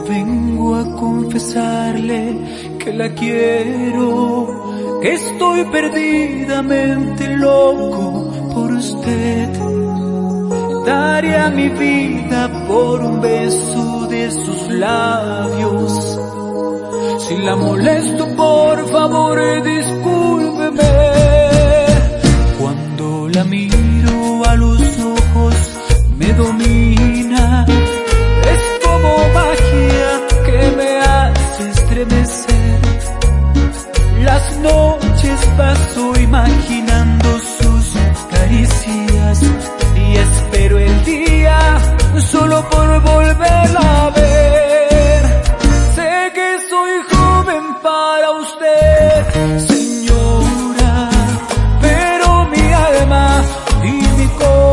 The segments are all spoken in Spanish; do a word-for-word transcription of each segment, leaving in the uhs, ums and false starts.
vengo a confesarle que la quiero, que estoy perdidamente loco por usted. Daría mi vida por un beso de sus labios. Si la molesto, por favor, discúlpeme. Cuando la miro a los ojos, me domina. Es como magia que me hace estremecer. Las noches paso imaginando sus caricias y espero el día solo por volverla a ver. Sé que soy joven para usted, señora, pero mi alma y mi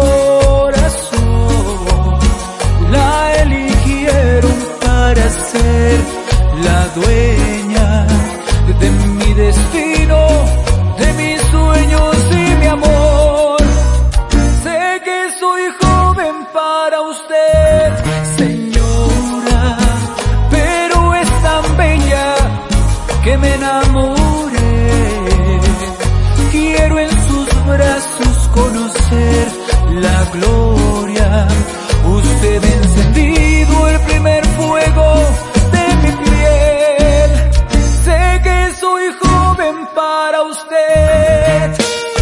corazón la eligieron para ser la dueña de mi destino, de mis sueños y mi amor. Sé que soy joven para usted, señora, pero es tan bella que me enamoré. Quiero en sus brazos conocer la gloria. Usted ha encendido el primer fuego de mi piel. Sé que soy joven para usted.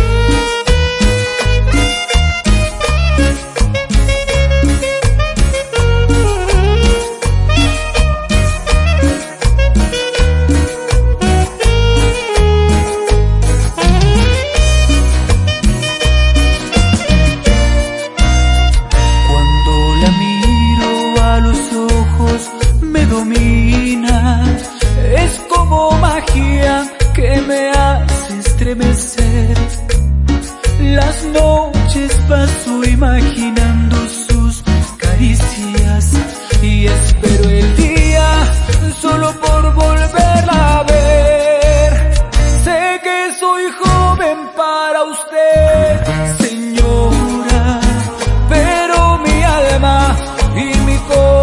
Me domina, es como magia que me hace estremecer. Las noches paso imaginando sus caricias y espero el día solo por volverla a ver. Sé que soy joven para usted, señora, pero mi alma y mi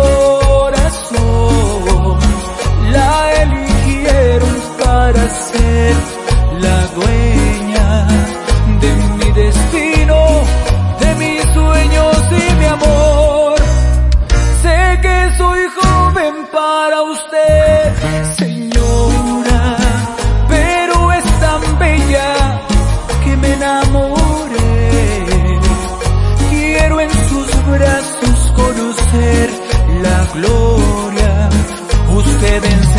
corazón la eligieron para ser la dueña de mi destino, de mis sueños y mi amor. Sé que soy joven para usted, señora, pero es tan bella que me enamoré. Quiero en sus brazos conocer la gloria. Usted en